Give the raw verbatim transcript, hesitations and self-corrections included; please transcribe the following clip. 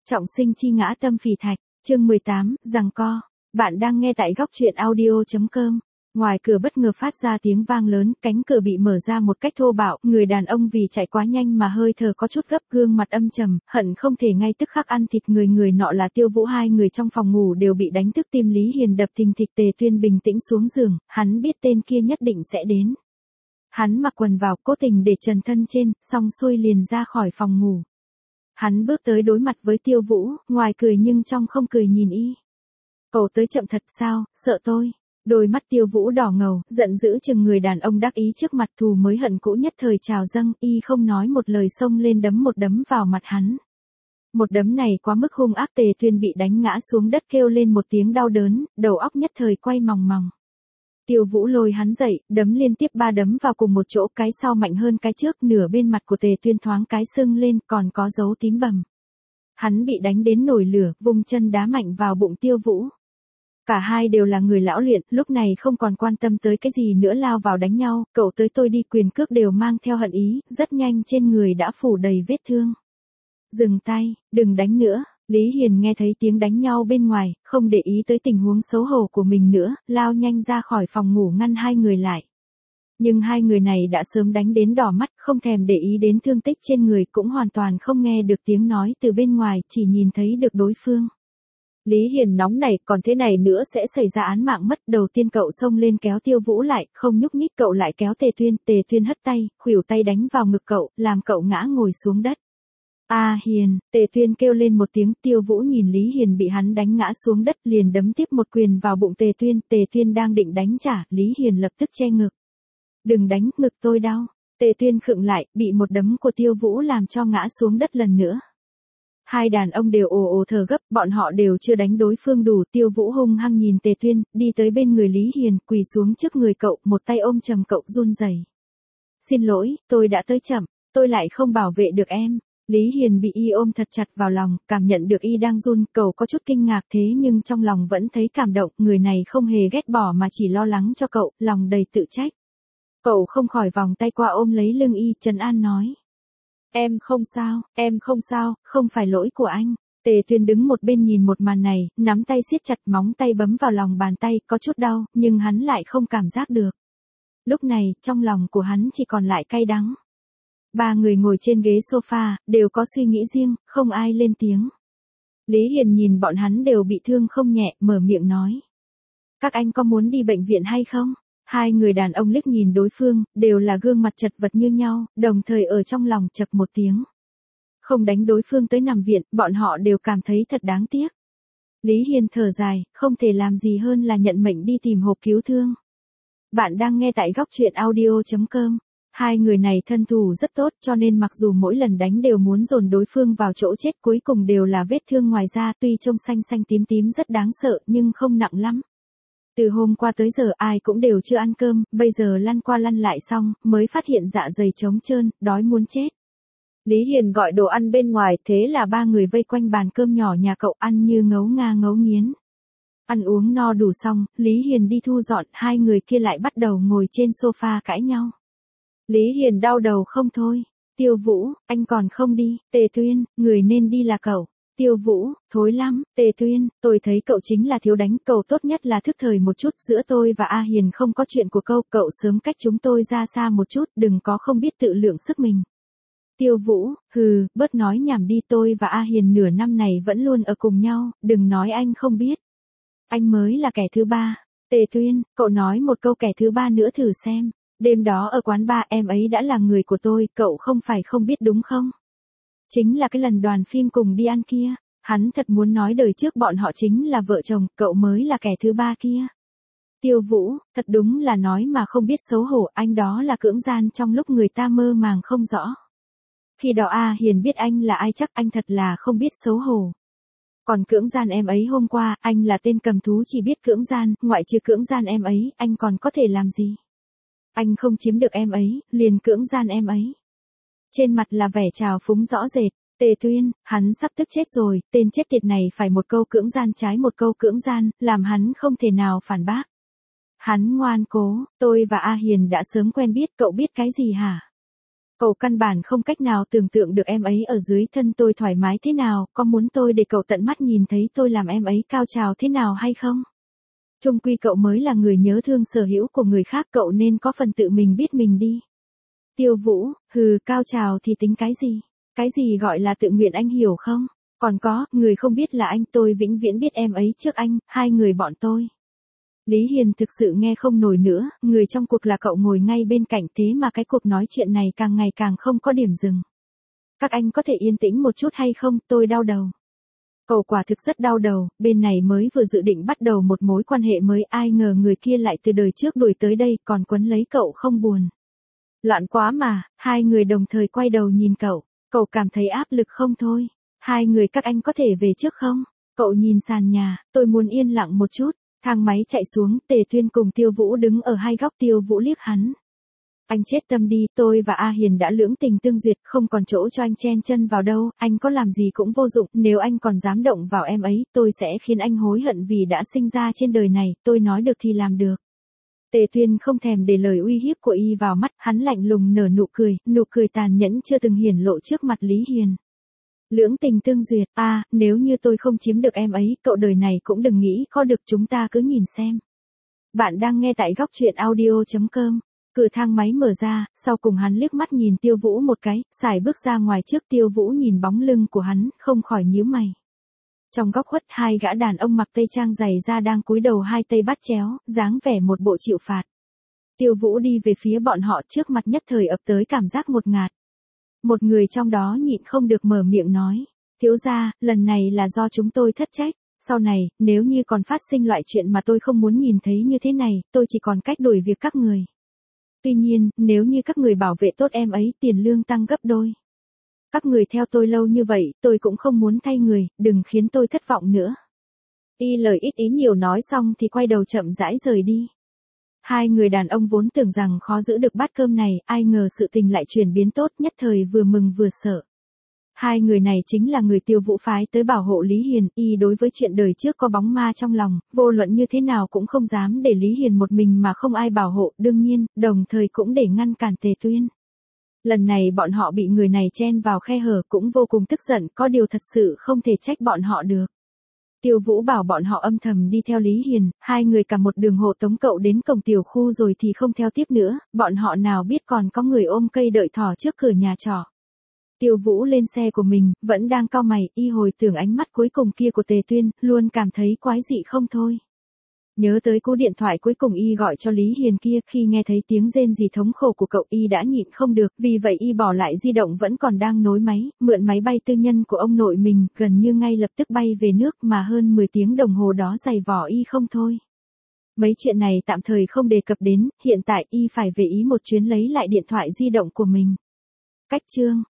Trọng sinh chi ngã tâm phỉ thạch, chương mười tám, giằng co. Bạn đang nghe tại góc truyện audio.com. Ngoài cửa bất ngờ phát ra tiếng vang lớn, cánh cửa bị mở ra một cách thô bạo, người đàn ông vì chạy quá nhanh mà hơi thở có chút gấp, gương mặt âm trầm, hận không thể ngay tức khắc ăn thịt người. Người nọ là Tiêu Vũ. Hai người trong phòng ngủ đều bị đánh thức, tim Lý Hiền đập thình thịch. Tề Tuyên bình tĩnh xuống giường, hắn biết tên kia nhất định sẽ đến. Hắn mặc quần vào, cố tình để trần thân trên, xong xuôi liền ra khỏi phòng ngủ. Hắn bước tới đối mặt với Tiêu Vũ, ngoài cười nhưng trong không cười nhìn y. Cậu tới chậm thật sao, sợ tôi? Đôi mắt Tiêu Vũ đỏ ngầu, giận dữ chừng người đàn ông đắc ý trước mặt. Thù mới hận cũ nhất thời trào dâng, y không nói một lời xông lên đấm một đấm vào mặt hắn. Một đấm này quá mức hung ác, Tề Tuyên bị đánh ngã xuống đất kêu lên một tiếng đau đớn, đầu óc nhất thời quay mòng mòng. Tiêu Vũ lôi hắn dậy, đấm liên tiếp ba đấm vào cùng một chỗ, cái sau mạnh hơn cái trước, nửa bên mặt của Tề Tuyên thoáng cái sưng lên, còn có dấu tím bầm. Hắn bị đánh đến nổi lửa, vung chân đá mạnh vào bụng Tiêu Vũ. Cả hai đều là người lão luyện, lúc này không còn quan tâm tới cái gì nữa, lao vào đánh nhau, cậu tới tôi đi, quyền cước đều mang theo hận ý, rất nhanh trên người đã phủ đầy vết thương. Dừng tay, đừng đánh nữa. Lý Hiền nghe thấy tiếng đánh nhau bên ngoài, không để ý tới tình huống xấu hổ của mình nữa, lao nhanh ra khỏi phòng ngủ ngăn hai người lại. Nhưng hai người này đã sớm đánh đến đỏ mắt, không thèm để ý đến thương tích trên người, cũng hoàn toàn không nghe được tiếng nói từ bên ngoài, chỉ nhìn thấy được đối phương. Lý Hiền nóng nảy, còn thế này nữa sẽ xảy ra án mạng mất. Đầu tiên cậu xông lên kéo Tiêu Vũ lại, không nhúc nhích, cậu lại kéo Tề Tuyên, Tề Tuyên hất tay, khuỷu tay đánh vào ngực cậu, làm cậu ngã ngồi xuống đất. A à, Hiền, Tề Tuyên kêu lên một tiếng. Tiêu Vũ nhìn Lý Hiền bị hắn đánh ngã xuống đất, liền đấm tiếp một quyền vào bụng Tề Tuyên. Tề Tuyên đang định đánh trả, Lý Hiền lập tức che ngực. Đừng đánh, ngực tôi đau. Tề Tuyên khựng lại, bị một đấm của Tiêu Vũ làm cho ngã xuống đất lần nữa. Hai đàn ông đều ồ ồ thở gấp, bọn họ đều chưa đánh đối phương đủ. Tiêu Vũ hung hăng nhìn Tề Tuyên, đi tới bên người Lý Hiền, quỳ xuống trước người cậu, một tay ôm chầm cậu, run rẩy. Xin lỗi, tôi đã tới chậm, tôi lại không bảo vệ được em. Lý Hiền bị y ôm thật chặt vào lòng, cảm nhận được y đang run, cậu có chút kinh ngạc, thế nhưng trong lòng vẫn thấy cảm động, người này không hề ghét bỏ mà chỉ lo lắng cho cậu, lòng đầy tự trách. Cậu không khỏi vòng tay qua ôm lấy lưng y, trấn an nói. Em không sao, em không sao, không phải lỗi của anh. Tề Tuyên đứng một bên nhìn một màn này, nắm tay siết chặt, móng tay bấm vào lòng bàn tay, có chút đau, nhưng hắn lại không cảm giác được. Lúc này, trong lòng của hắn chỉ còn lại cay đắng. Ba người ngồi trên ghế sofa, đều có suy nghĩ riêng, không ai lên tiếng. Lý Hiền nhìn bọn hắn đều bị thương không nhẹ, mở miệng nói. Các anh có muốn đi bệnh viện hay không? Hai người đàn ông liếc nhìn đối phương, đều là gương mặt chật vật như nhau, đồng thời ở trong lòng chậc một tiếng. Không đánh đối phương tới nằm viện, bọn họ đều cảm thấy thật đáng tiếc. Lý Hiền thở dài, không thể làm gì hơn là nhận mệnh đi tìm hộp cứu thương. Bạn đang nghe tại góc truyện audio.com. Hai người này thân thủ rất tốt, cho nên mặc dù mỗi lần đánh đều muốn dồn đối phương vào chỗ chết, cuối cùng đều là vết thương ngoài da, tuy trông xanh xanh tím tím rất đáng sợ nhưng không nặng lắm. Từ hôm qua tới giờ ai cũng đều chưa ăn cơm, bây giờ lăn qua lăn lại xong, mới phát hiện dạ dày trống trơn, đói muốn chết. Lý Hiền gọi đồ ăn bên ngoài, thế là ba người vây quanh bàn cơm nhỏ nhà cậu ăn như ngấu nga ngấu nghiến. Ăn uống no đủ xong, Lý Hiền đi thu dọn, hai người kia lại bắt đầu ngồi trên sofa cãi nhau. Lý Hiền đau đầu không thôi. Tiêu Vũ, anh còn không đi. Tề Tuyên, người nên đi là cậu. Tiêu Vũ, thối lắm. Tề Tuyên, tôi thấy cậu chính là thiếu đánh, cậu tốt nhất là thức thời một chút, giữa tôi và A Hiền không có chuyện của cậu, cậu sớm cách chúng tôi ra xa một chút, đừng có không biết tự lượng sức mình. Tiêu Vũ, hừ, bớt nói nhảm đi, tôi và A Hiền nửa năm này vẫn luôn ở cùng nhau, đừng nói anh không biết. Anh mới là kẻ thứ ba. Tề Tuyên, cậu nói một câu kẻ thứ ba nữa thử xem. Đêm đó ở quán bar em ấy đã là người của tôi, cậu không phải không biết đúng không? Chính là cái lần đoàn phim cùng đi ăn kia, hắn thật muốn nói đời trước bọn họ chính là vợ chồng, cậu mới là kẻ thứ ba kia. Tiêu Vũ, thật đúng là nói mà không biết xấu hổ, anh đó là cưỡng gian trong lúc người ta mơ màng không rõ. Khi đó A Hiền biết anh là ai chắc anh thật là không biết xấu hổ. Còn cưỡng gian em ấy hôm qua, anh là tên cầm thú chỉ biết cưỡng gian, ngoại trừ cưỡng gian em ấy, anh còn có thể làm gì? Anh không chiếm được em ấy, liền cưỡng gian em ấy. Trên mặt là vẻ trào phúng rõ rệt. Tề Tuyên, hắn sắp tức chết rồi, tên chết tiệt này phải một câu cưỡng gian trái một câu cưỡng gian, làm hắn không thể nào phản bác. Hắn ngoan cố, tôi và A Hiền đã sớm quen biết, cậu biết cái gì hả? Cậu căn bản không cách nào tưởng tượng được em ấy ở dưới thân tôi thoải mái thế nào, có muốn tôi để cậu tận mắt nhìn thấy tôi làm em ấy cao trào thế nào hay không? Chung quy cậu mới là người nhớ thương sở hữu của người khác, cậu nên có phần tự mình biết mình đi. Tiêu Vũ, hừ, cao trào thì tính cái gì? Cái gì gọi là tự nguyện anh hiểu không? Còn có, người không biết là anh, tôi vĩnh viễn biết em ấy trước anh, hai người bọn tôi. Lý Hiền thực sự nghe không nổi nữa, người trong cuộc là cậu ngồi ngay bên cạnh, thế mà cái cuộc nói chuyện này càng ngày càng không có điểm dừng. Các anh có thể yên tĩnh một chút hay không, tôi đau đầu. Cậu quả thực rất đau đầu, bên này mới vừa dự định bắt đầu một mối quan hệ mới, ai ngờ người kia lại từ đời trước đuổi tới đây, còn quấn lấy cậu không buồn. Loạn quá mà, hai người đồng thời quay đầu nhìn cậu, cậu cảm thấy áp lực không thôi. Hai người các anh có thể về trước không? Cậu nhìn sàn nhà, tôi muốn yên lặng một chút. Thang máy chạy xuống, Tề Tuyên cùng Tiêu Vũ đứng ở hai góc, Tiêu Vũ liếc hắn. Anh chết tâm đi, tôi và A Hiền đã lưỡng tình tương duyệt, không còn chỗ cho anh chen chân vào đâu, anh có làm gì cũng vô dụng, nếu anh còn dám động vào em ấy, tôi sẽ khiến anh hối hận vì đã sinh ra trên đời này, tôi nói được thì làm được. Tề Tuyên không thèm để lời uy hiếp của y vào mắt, hắn lạnh lùng nở nụ cười, nụ cười tàn nhẫn chưa từng hiển lộ trước mặt Lý Hiền. Lưỡng tình tương duyệt, à, nếu như tôi không chiếm được em ấy, cậu đời này cũng đừng nghĩ có được, chúng ta cứ nhìn xem. Bạn đang nghe tại góc truyện audio chấm com. Cửa thang máy mở ra, sau cùng hắn liếc mắt nhìn Tiêu Vũ một cái, xài bước ra ngoài trước. Tiêu Vũ nhìn bóng lưng của hắn, không khỏi nhíu mày. Trong góc khuất, hai gã đàn ông mặc tây trang dày da đang cúi đầu hai tay bắt chéo, dáng vẻ một bộ chịu phạt. Tiêu Vũ đi về phía bọn họ, trước mặt nhất thời ập tới cảm giác ngột ngạt. Một người trong đó nhịn không được mở miệng nói, thiếu gia, lần này là do chúng tôi thất trách, sau này, nếu như còn phát sinh loại chuyện mà tôi không muốn nhìn thấy như thế này, tôi chỉ còn cách đuổi việc các người. Tuy nhiên, nếu như các người bảo vệ tốt em ấy, tiền lương tăng gấp đôi. Các người theo tôi lâu như vậy, tôi cũng không muốn thay người, đừng khiến tôi thất vọng nữa. Y lời ít ý nhiều nói xong thì quay đầu chậm rãi rời đi. Hai người đàn ông vốn tưởng rằng khó giữ được bát cơm này, ai ngờ sự tình lại chuyển biến tốt, nhất thời vừa mừng vừa sợ. Hai người này chính là người Tiêu Vũ phái tới bảo hộ Lý Hiền, y đối với chuyện đời trước có bóng ma trong lòng, vô luận như thế nào cũng không dám để Lý Hiền một mình mà không ai bảo hộ, đương nhiên, đồng thời cũng để ngăn cản Tề Tuyên. Lần này bọn họ bị người này chen vào khe hở cũng vô cùng tức giận, có điều thật sự không thể trách bọn họ được. Tiêu Vũ bảo bọn họ âm thầm đi theo Lý Hiền, hai người cả một đường hộ tống cậu đến cổng tiểu khu rồi thì không theo tiếp nữa, bọn họ nào biết còn có người ôm cây đợi thỏ trước cửa nhà trọ. Tiêu Vũ lên xe của mình, vẫn đang cau mày, y hồi tưởng ánh mắt cuối cùng kia của Tề Tuyên, luôn cảm thấy quái dị không thôi. Nhớ tới cú điện thoại cuối cùng y gọi cho Lý Hiền kia, khi nghe thấy tiếng rên rỉ thống khổ của cậu y đã nhịn không được, vì vậy y bỏ lại di động vẫn còn đang nối máy, mượn máy bay tư nhân của ông nội mình, gần như ngay lập tức bay về nước, mà hơn mười tiếng đồng hồ đó dày vò y không thôi. Mấy chuyện này tạm thời không đề cập đến, hiện tại y phải về Ý một chuyến lấy lại điện thoại di động của mình. Cách chương